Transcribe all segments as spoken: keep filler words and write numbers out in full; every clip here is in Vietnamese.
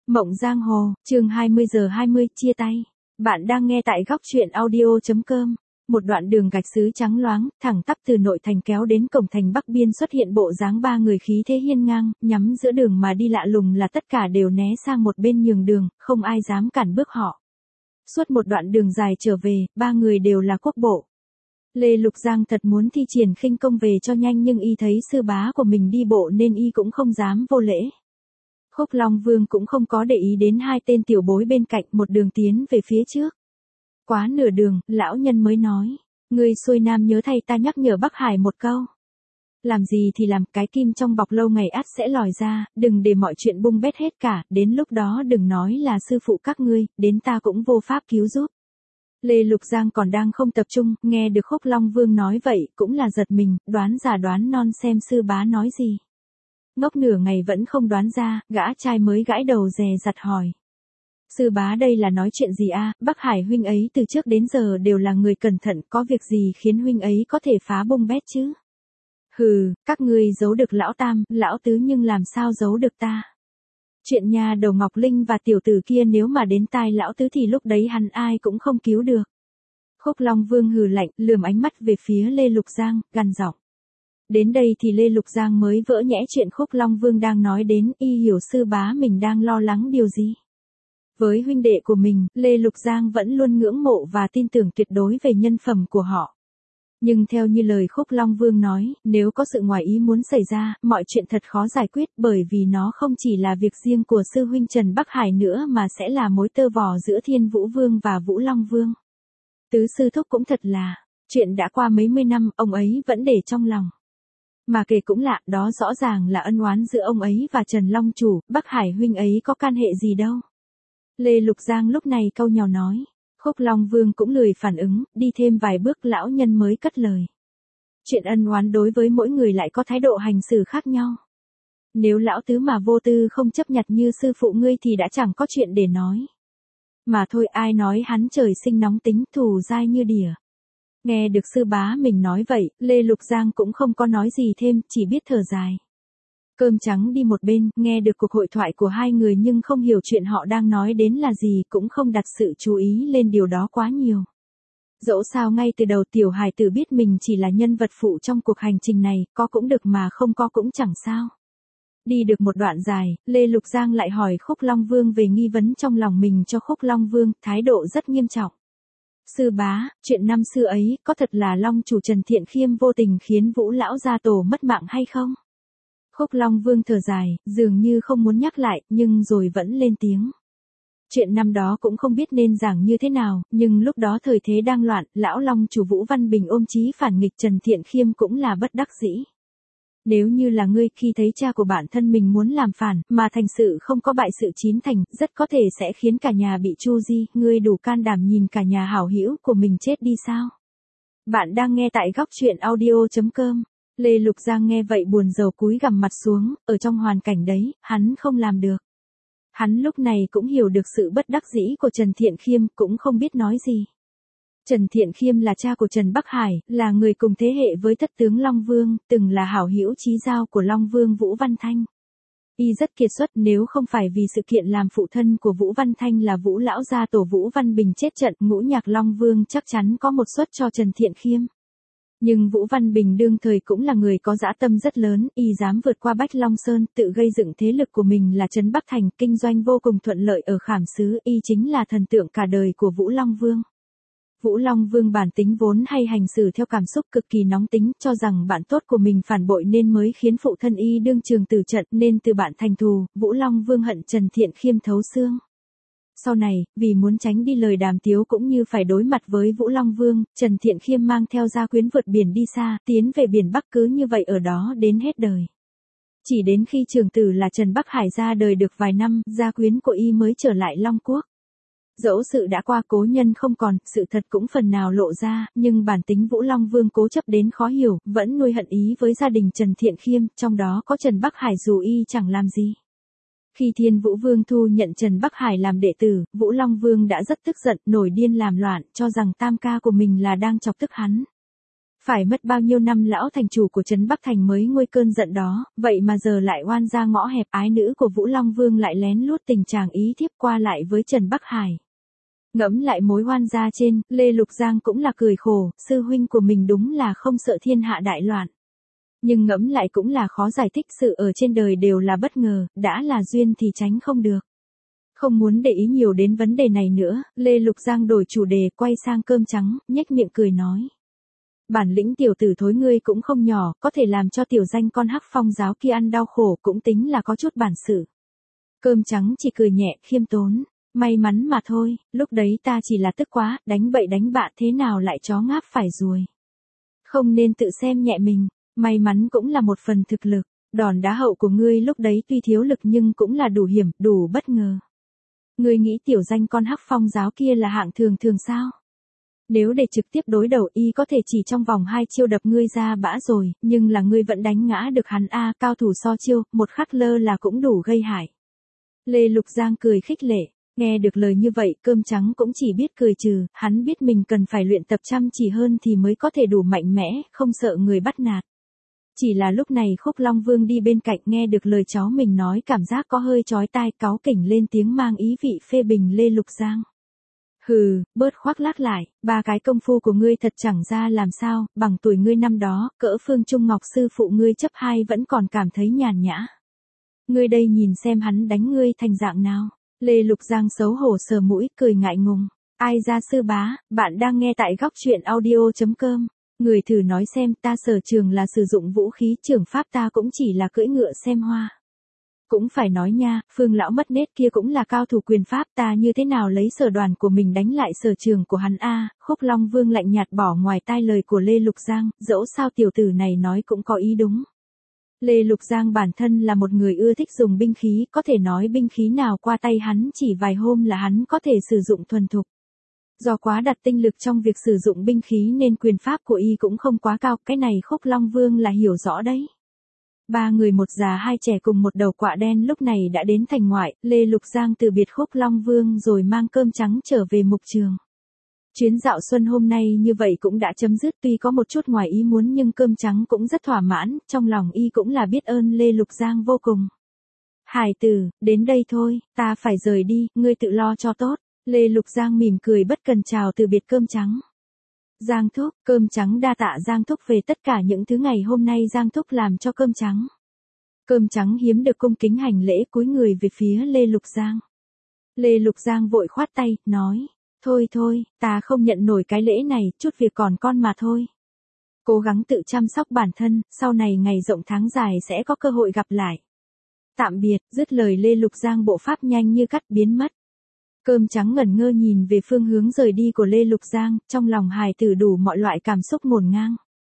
Mộng giang hồ, chương hai mươi giờ hai mươi, chia tay. Bạn đang nghe tại góc truyện audio.com. Một đoạn đường gạch xứ trắng loáng, thẳng tắp từ nội thành kéo đến cổng thành Bắc Biên xuất hiện bộ dáng ba người khí thế hiên ngang, nhắm giữa đường mà đi lạ lùng là tất cả đều né sang một bên nhường đường, không ai dám cản bước họ. Suốt một đoạn đường dài trở về, ba người đều là quốc bộ. Lê Lục Giang thật muốn thi triển khinh công về cho nhanh nhưng y thấy sư bá của mình đi bộ nên y cũng không dám vô lễ. Khúc Long Vương cũng không có để ý đến hai tên tiểu bối bên cạnh, một đường tiến về phía trước. Quá nửa đường, lão nhân mới nói, người xuôi nam nhớ thay ta nhắc nhở Bắc Hải một câu. Làm gì thì làm, cái kim trong bọc lâu ngày ắt sẽ lòi ra, đừng để mọi chuyện bung bét hết cả, đến lúc đó đừng nói là sư phụ các ngươi, đến ta cũng vô pháp cứu giúp. Lê Lục Giang còn đang không tập trung, nghe được Khúc Long Vương nói vậy, cũng là giật mình, đoán giả đoán non xem sư bá nói gì. Ngốc nửa ngày vẫn không đoán ra, gã trai mới gãi đầu dè dặt hỏi. Sư bá đây là nói chuyện gì a? Bắc Hải huynh ấy từ trước đến giờ đều là người cẩn thận, có việc gì khiến huynh ấy có thể phá bung bét chứ? Hừ, các ngươi giấu được lão tam, lão tứ nhưng làm sao giấu được ta? Chuyện nhà đầu Ngọc Linh và tiểu tử kia nếu mà đến tai lão tứ thì lúc đấy hắn ai cũng không cứu được. Khúc Long Vương hừ lạnh, lườm ánh mắt về phía Lê Lục Giang, gằn giọng. Đến đây thì Lê Lục Giang mới vỡ nhẽ chuyện Khúc Long Vương đang nói đến, y hiểu sư bá mình đang lo lắng điều gì. Với huynh đệ của mình, Lê Lục Giang vẫn luôn ngưỡng mộ và tin tưởng tuyệt đối về nhân phẩm của họ. Nhưng theo như lời Khúc Long Vương nói, nếu có sự ngoài ý muốn xảy ra, mọi chuyện thật khó giải quyết bởi vì nó không chỉ là việc riêng của sư huynh Trần Bắc Hải nữa mà sẽ là mối tơ vò giữa Thiên Vũ Vương và Vũ Long Vương. Tứ sư thúc cũng thật là, chuyện đã qua mấy mươi năm, ông ấy vẫn để trong lòng. Mà kể cũng lạ, đó rõ ràng là ân oán giữa ông ấy và Trần Long Chủ, Bắc Hải huynh ấy có can hệ gì đâu. Lê Lục Giang lúc này câu nhào nói. Khúc Long Vương cũng lười phản ứng, đi thêm vài bước lão nhân mới cất lời. Chuyện ân oán đối với mỗi người lại có thái độ hành xử khác nhau. Nếu lão tứ mà vô tư không chấp nhặt như sư phụ ngươi thì đã chẳng có chuyện để nói. Mà thôi, ai nói hắn trời sinh nóng tính, thù dai như đỉa. Nghe được sư bá mình nói vậy, Lê Lục Giang cũng không có nói gì thêm, chỉ biết thở dài. Cơm trắng đi một bên, nghe được cuộc hội thoại của hai người nhưng không hiểu chuyện họ đang nói đến là gì, cũng không đặt sự chú ý lên điều đó quá nhiều. Dẫu sao ngay từ đầu tiểu hài tử biết mình chỉ là nhân vật phụ trong cuộc hành trình này, có cũng được mà không có cũng chẳng sao. Đi được một đoạn dài, Lê Lục Giang lại hỏi Khúc Long Vương về nghi vấn trong lòng mình cho Khúc Long Vương, thái độ rất nghiêm trọng. Sư bá, chuyện năm xưa ấy, có thật là Long Chủ Trần Thiện Khiêm vô tình khiến Vũ Lão gia tổ mất mạng hay không? Khúc Long Vương thở dài, dường như không muốn nhắc lại, nhưng rồi vẫn lên tiếng. Chuyện năm đó cũng không biết nên giảng như thế nào, nhưng lúc đó thời thế đang loạn, lão Long Chủ Vũ Văn Bình ôm chí phản nghịch Trần Thiện Khiêm cũng là bất đắc dĩ. Nếu như là ngươi khi thấy cha của bản thân mình muốn làm phản, mà thành sự không có bại sự chín thành, rất có thể sẽ khiến cả nhà bị chu di, ngươi đủ can đảm nhìn cả nhà hảo hữu của mình chết đi sao? Bạn đang nghe tại góc truyện audio.com. Lê Lục Giang nghe vậy buồn rầu cúi gằm mặt xuống, ở trong hoàn cảnh đấy, hắn không làm được. Hắn lúc này cũng hiểu được sự bất đắc dĩ của Trần Thiện Khiêm, cũng không biết nói gì. Trần Thiện Khiêm là cha của Trần Bắc Hải, là người cùng thế hệ với thất tướng Long Vương, từng là hảo hữu chí giao của Long Vương Vũ Văn Thanh. Y rất kiệt xuất, nếu không phải vì sự kiện làm phụ thân của Vũ Văn Thanh là Vũ Lão gia tổ Vũ Văn Bình chết trận, ngũ nhạc Long Vương chắc chắn có một suất cho Trần Thiện Khiêm. Nhưng Vũ Văn Bình đương thời cũng là người có dã tâm rất lớn, y dám vượt qua Bách Long Sơn, tự gây dựng thế lực của mình là Trấn Bắc Thành, kinh doanh vô cùng thuận lợi ở Khảm Sứ, y chính là thần tượng cả đời của Vũ Long Vương. Vũ Long Vương bản tính vốn hay hành xử theo cảm xúc cực kỳ nóng tính, cho rằng bạn tốt của mình phản bội nên mới khiến phụ thân y đương trường tử trận, nên từ bạn thành thù, Vũ Long Vương hận Trần Thiện Khiêm thấu xương. Sau này, vì muốn tránh đi lời đàm tiếu cũng như phải đối mặt với Vũ Long Vương, Trần Thiện Khiêm mang theo gia quyến vượt biển đi xa, tiến về biển Bắc cứ như vậy ở đó đến hết đời. Chỉ đến khi trưởng tử là Trần Bắc Hải ra đời được vài năm, gia quyến của y mới trở lại Long Quốc. Dẫu sự đã qua cố nhân không còn, sự thật cũng phần nào lộ ra, nhưng bản tính Vũ Long Vương cố chấp đến khó hiểu, vẫn nuôi hận ý với gia đình Trần Thiện Khiêm, trong đó có Trần Bắc Hải dù y chẳng làm gì. Khi Thiên Vũ Vương thu nhận Trần Bắc Hải làm đệ tử, Vũ Long Vương đã rất tức giận, nổi điên làm loạn, cho rằng tam ca của mình là đang chọc tức hắn. Phải mất bao nhiêu năm lão thành chủ của Trấn Bắc Thành mới nguôi cơn giận đó, vậy mà giờ lại oan ra ngõ hẹp, ái nữ của Vũ Long Vương lại lén lút tình chàng ý thiếp qua lại với Trần Bắc Hải. Ngẫm lại mối oan gia trên, Lê Lục Giang cũng là cười khổ, sư huynh của mình đúng là không sợ thiên hạ đại loạn. Nhưng ngẫm lại cũng là khó giải thích, sự ở trên đời đều là bất ngờ, đã là duyên thì tránh không được. Không muốn để ý nhiều đến vấn đề này nữa, Lê Lục Giang đổi chủ đề, quay sang cơm trắng, nhếch miệng cười nói. Bản lĩnh tiểu tử thối ngươi cũng không nhỏ, có thể làm cho tiểu danh con Hắc Phong giáo kia ăn đau khổ cũng tính là có chút bản sự. Cơm trắng chỉ cười nhẹ, khiêm tốn. May mắn mà thôi, lúc đấy ta chỉ là tức quá, đánh bậy đánh bạ thế nào lại chó ngáp phải ruồi. Không nên tự xem nhẹ mình, may mắn cũng là một phần thực lực, đòn đá hậu của ngươi lúc đấy tuy thiếu lực nhưng cũng là đủ hiểm, đủ bất ngờ. Ngươi nghĩ tiểu danh con Hắc Phong giáo kia là hạng thường thường sao? Nếu để trực tiếp đối đầu y có thể chỉ trong vòng hai chiêu đập ngươi ra bã rồi, nhưng là ngươi vẫn đánh ngã được hắn a, cao thủ so chiêu, một khắc lơ là cũng đủ gây hại. Lê Lục Giang cười khích lệ. Nghe được lời như vậy, cơm trắng cũng chỉ biết cười trừ, hắn biết mình cần phải luyện tập chăm chỉ hơn thì mới có thể đủ mạnh mẽ, không sợ người bắt nạt. Chỉ là lúc này Khúc Long Vương đi bên cạnh nghe được lời cháu mình nói, cảm giác có hơi chói tai, cáu kỉnh lên tiếng mang ý vị phê bình Lê Lục Giang. Hừ, bớt khoác lác lại, ba cái công phu của ngươi thật chẳng ra làm sao, bằng tuổi ngươi năm đó, cỡ Phương Trung Ngọc sư phụ ngươi chấp hai vẫn còn cảm thấy nhàn nhã. Ngươi đây nhìn xem hắn đánh ngươi thành dạng nào. Lê Lục Giang xấu hổ sờ mũi, cười ngại ngùng. Ai ra sư bá, bạn đang nghe tại góc truyện audio chấm com. Người thử nói xem, ta sở trường là sử dụng vũ khí, trường pháp ta cũng chỉ là cưỡi ngựa xem hoa. Cũng phải nói nha, Phương lão mất nết kia cũng là cao thủ quyền pháp, ta như thế nào lấy sở đoàn của mình đánh lại sở trường của hắn a. Khúc Long Vương lạnh nhạt bỏ ngoài tai lời của Lê Lục Giang, dẫu sao tiểu tử này nói cũng có ý đúng. Lê Lục Giang bản thân là một người ưa thích dùng binh khí, có thể nói binh khí nào qua tay hắn chỉ vài hôm là hắn có thể sử dụng thuần thục. Do quá đặt tinh lực trong việc sử dụng binh khí nên quyền pháp của y cũng không quá cao, cái này Khúc Long Vương là hiểu rõ đấy. Ba người một già hai trẻ cùng một đầu quạ đen lúc này đã đến thành ngoại, Lê Lục Giang từ biệt Khúc Long Vương rồi mang cơm trắng trở về mục trường. Chuyến dạo xuân hôm nay như vậy cũng đã chấm dứt, tuy có một chút ngoài ý muốn nhưng cơm trắng cũng rất thỏa mãn, trong lòng y cũng là biết ơn Lê Lục Giang vô cùng. Hải tử, đến đây thôi, ta phải rời đi, ngươi tự lo cho tốt. Lê Lục Giang mỉm cười bất cần chào từ biệt cơm trắng. Giang thúc, cơm trắng đa tạ Giang thúc về tất cả những thứ ngày hôm nay Giang thúc làm cho cơm trắng. Cơm trắng hiếm được cung kính hành lễ cúi người về phía Lê Lục Giang. Lê Lục Giang vội khoát tay, nói. Thôi thôi, ta không nhận nổi cái lễ này, chút việc còn con mà thôi. Cố gắng tự chăm sóc bản thân, sau này ngày rộng tháng dài sẽ có cơ hội gặp lại. Tạm biệt, dứt lời Lê Lục Giang bộ pháp nhanh như cắt biến mất. Cơm trắng ngẩn ngơ nhìn về phương hướng rời đi của Lê Lục Giang, trong lòng hài tử đủ mọi loại cảm xúc ngổn ngang.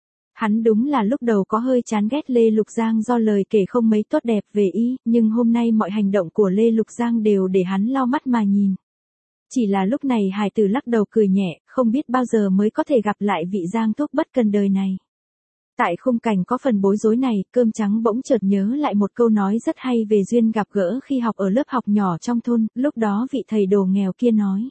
Hắn đúng là lúc đầu có hơi chán ghét Lê Lục Giang do lời kể không mấy tốt đẹp về y, nhưng hôm nay mọi hành động của Lê Lục Giang đều để hắn lau mắt mà nhìn. Chỉ là lúc này hài tử lắc đầu cười nhẹ, không biết bao giờ mới có thể gặp lại vị Giang thúc bất cần đời này. Tại khung cảnh có phần bối rối này, cơm trắng bỗng chợt nhớ lại một câu nói rất hay về duyên gặp gỡ khi học ở lớp học nhỏ trong thôn, lúc đó vị thầy đồ nghèo kia nói.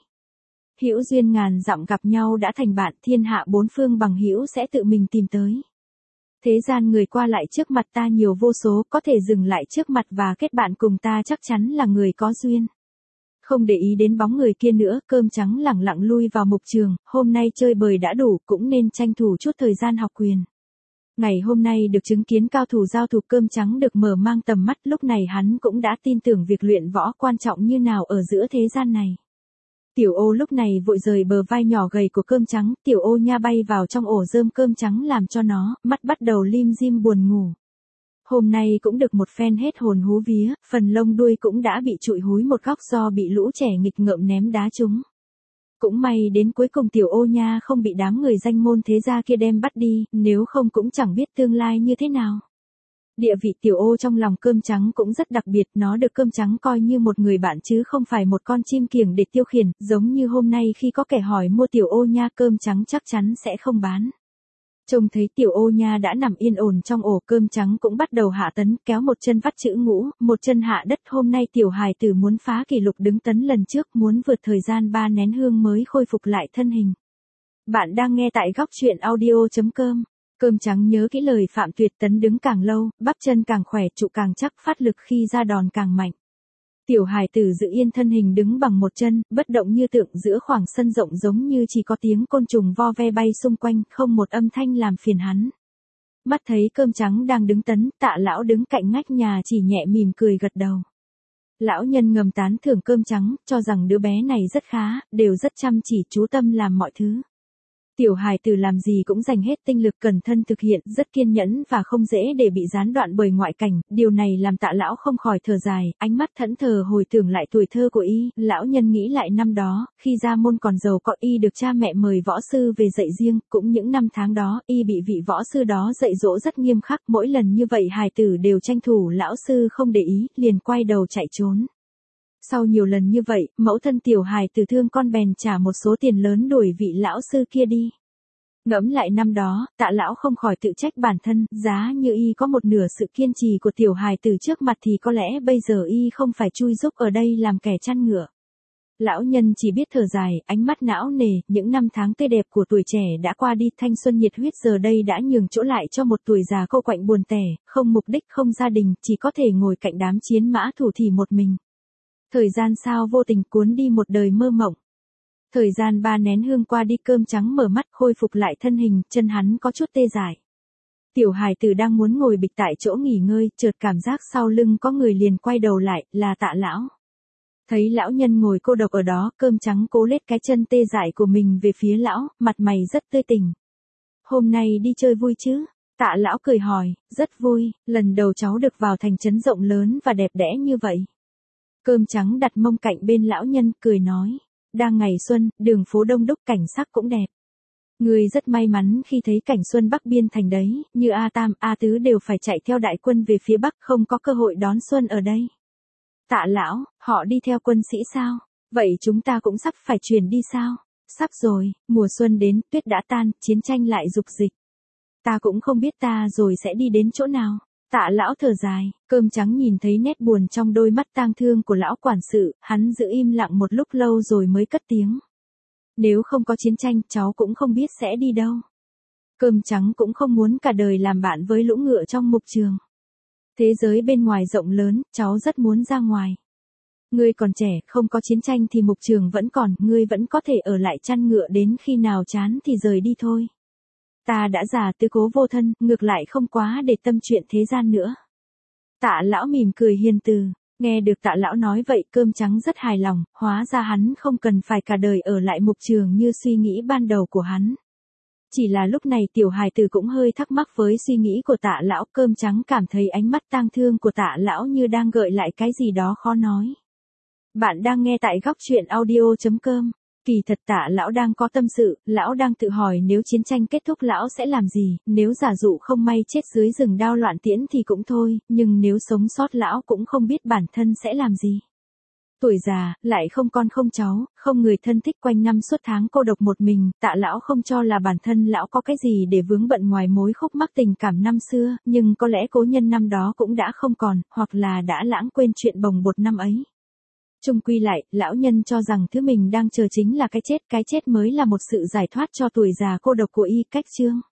Hữu duyên ngàn dặm gặp nhau đã thành bạn, thiên hạ bốn phương bằng hữu sẽ tự mình tìm tới. Thế gian người qua lại trước mặt ta nhiều vô số, có thể dừng lại trước mặt và kết bạn cùng ta chắc chắn là người có duyên. Không để ý đến bóng người kia nữa, cơm trắng lẳng lặng lui vào mục trường, hôm nay chơi bời đã đủ, cũng nên tranh thủ chút thời gian học quyền. Ngày hôm nay được chứng kiến cao thủ giao thủ, cơm trắng được mở mang tầm mắt, lúc này hắn cũng đã tin tưởng việc luyện võ quan trọng như nào ở giữa thế gian này. Tiểu Ô lúc này vội rời bờ vai nhỏ gầy của cơm trắng, Tiểu Ô nha bay vào trong ổ rơm cơm trắng làm cho nó, mắt bắt đầu lim dim buồn ngủ. Hôm nay cũng được một phen hết hồn hú vía, phần lông đuôi cũng đã bị trụi húi một góc do bị lũ trẻ nghịch ngợm ném đá trúng. Cũng may đến cuối cùng Tiểu Ô nha không bị đám người danh môn thế gia kia đem bắt đi, nếu không cũng chẳng biết tương lai như thế nào. Địa vị Tiểu Ô trong lòng cơm trắng cũng rất đặc biệt, nó được cơm trắng coi như một người bạn chứ không phải một con chim kiểng để tiêu khiển, giống như hôm nay khi có kẻ hỏi mua Tiểu Ô nha, cơm trắng chắc chắn sẽ không bán. Trông thấy Tiểu Ô nha đã nằm yên ổn trong ổ, cơm trắng cũng bắt đầu hạ tấn, kéo một chân vắt chữ ngũ, một chân hạ đất. Hôm nay tiểu hài tử muốn phá kỷ lục đứng tấn lần trước, muốn vượt thời gian ba nén hương mới khôi phục lại thân hình. Bạn đang nghe tại góc chuyện audio chấm com. Cơm trắng nhớ kỹ lời Phạm Tuyệt Tấn, đứng càng lâu, bắp chân càng khỏe, trụ càng chắc, phát lực khi ra đòn càng mạnh. Tiểu hài tử giữ yên thân hình đứng bằng một chân, bất động như tượng giữa khoảng sân rộng, giống như chỉ có tiếng côn trùng vo ve bay xung quanh, không một âm thanh làm phiền hắn. Mắt thấy Cơm Trắng đang đứng tấn, Tạ lão đứng cạnh ngách nhà chỉ nhẹ mỉm cười gật đầu. Lão nhân ngầm tán thưởng Cơm Trắng, cho rằng đứa bé này rất khá, đều rất chăm chỉ chú tâm làm mọi thứ. Tiểu hài tử làm gì cũng dành hết tinh lực, cẩn thân thực hiện, rất kiên nhẫn và không dễ để bị gián đoạn bởi ngoại cảnh. Điều này làm Tạ lão không khỏi thở dài, ánh mắt thẫn thờ hồi tưởng lại tuổi thơ của y. Lão nhân nghĩ lại năm đó, khi gia môn còn giàu có, y được cha mẹ mời võ sư về dạy riêng. Cũng những năm tháng đó, y bị vị võ sư đó dạy dỗ rất nghiêm khắc. Mỗi lần như vậy hài tử đều tranh thủ lão sư không để ý, liền quay đầu chạy trốn. Sau nhiều lần như vậy, mẫu thân tiểu hài tử thương con bèn trả một số tiền lớn đuổi vị lão sư kia đi. Ngẫm lại năm đó, Tạ lão không khỏi tự trách bản thân, giá như y có một nửa sự kiên trì của tiểu hài tử trước mặt thì có lẽ bây giờ y không phải chui rúc ở đây làm kẻ chăn ngựa. Lão nhân chỉ biết thở dài, ánh mắt não nề, những năm tháng tươi đẹp của tuổi trẻ đã qua đi, thanh xuân nhiệt huyết giờ đây đã nhường chỗ lại cho một tuổi già cô quạnh buồn tẻ, không mục đích, không gia đình, chỉ có thể ngồi cạnh đám chiến mã thủ thỉ một mình. Thời gian sao vô tình cuốn đi một đời mơ mộng. Thời gian ba nén hương qua đi, Cơm Trắng mở mắt, khôi phục lại thân hình, chân hắn có chút tê dại. Tiểu hài tử đang muốn ngồi bịch tại chỗ nghỉ ngơi, chợt cảm giác sau lưng có người, liền quay đầu lại, là Tạ lão. Thấy lão nhân ngồi cô độc ở đó, Cơm Trắng cố lết cái chân tê dại của mình về phía lão, mặt mày rất tươi tỉnh. Hôm nay đi chơi vui chứ? Tạ lão cười hỏi, rất vui, lần đầu cháu được vào thành trấn rộng lớn và đẹp đẽ như vậy. Cơm Trắng đặt mông cạnh bên lão nhân, cười nói. Đang ngày xuân, đường phố đông đúc, cảnh sắc cũng đẹp. Người rất may mắn khi thấy cảnh xuân Bắc Biên Thành đấy, như A Tam, A Tứ đều phải chạy theo đại quân về phía Bắc, không có cơ hội đón xuân ở đây. Tạ lão, họ đi theo quân sĩ sao? Vậy chúng ta cũng sắp phải chuyển đi sao? Sắp rồi, mùa xuân đến, tuyết đã tan, chiến tranh lại dục dịch. Ta cũng không biết ta rồi sẽ đi đến chỗ nào. Tạ lão thở dài, Cơm Trắng nhìn thấy nét buồn trong đôi mắt tang thương của lão quản sự, hắn giữ im lặng một lúc lâu rồi mới cất tiếng. Nếu không có chiến tranh, cháu cũng không biết sẽ đi đâu. Cơm Trắng cũng không muốn cả đời làm bạn với lũ ngựa trong mục trường. Thế giới bên ngoài rộng lớn, cháu rất muốn ra ngoài. Ngươi còn trẻ, không có chiến tranh thì mục trường vẫn còn, ngươi vẫn có thể ở lại chăn ngựa, đến khi nào chán thì rời đi thôi. Ta đã già, tứ cố vô thân, ngược lại không quá để tâm chuyện thế gian nữa. Tạ lão mỉm cười hiền từ, nghe được Tạ lão nói vậy, Cơm Trắng rất hài lòng, hóa ra hắn không cần phải cả đời ở lại mục trường như suy nghĩ ban đầu của hắn. Chỉ là lúc này tiểu hài tử cũng hơi thắc mắc với suy nghĩ của Tạ lão. Cơm Trắng cảm thấy ánh mắt tang thương của Tạ lão như đang gợi lại cái gì đó khó nói. Bạn đang nghe tại góc chuyện audio chấm com. Kỳ thật Tạ lão đang có tâm sự, lão đang tự hỏi nếu chiến tranh kết thúc lão sẽ làm gì, nếu giả dụ không may chết dưới rừng đao loạn tiễn thì cũng thôi, nhưng nếu sống sót lão cũng không biết bản thân sẽ làm gì. Tuổi già, lại không con không cháu, không người thân thích, quanh năm suốt tháng cô độc một mình, Tạ lão không cho là bản thân lão có cái gì để vướng bận ngoài mối khúc mắc tình cảm năm xưa, nhưng có lẽ cố nhân năm đó cũng đã không còn, hoặc là đã lãng quên chuyện bồng bột năm ấy. Chung quy lại, lão nhân cho rằng thứ mình đang chờ chính là cái chết, cái chết mới là một sự giải thoát cho tuổi già cô độc của y. Cách chương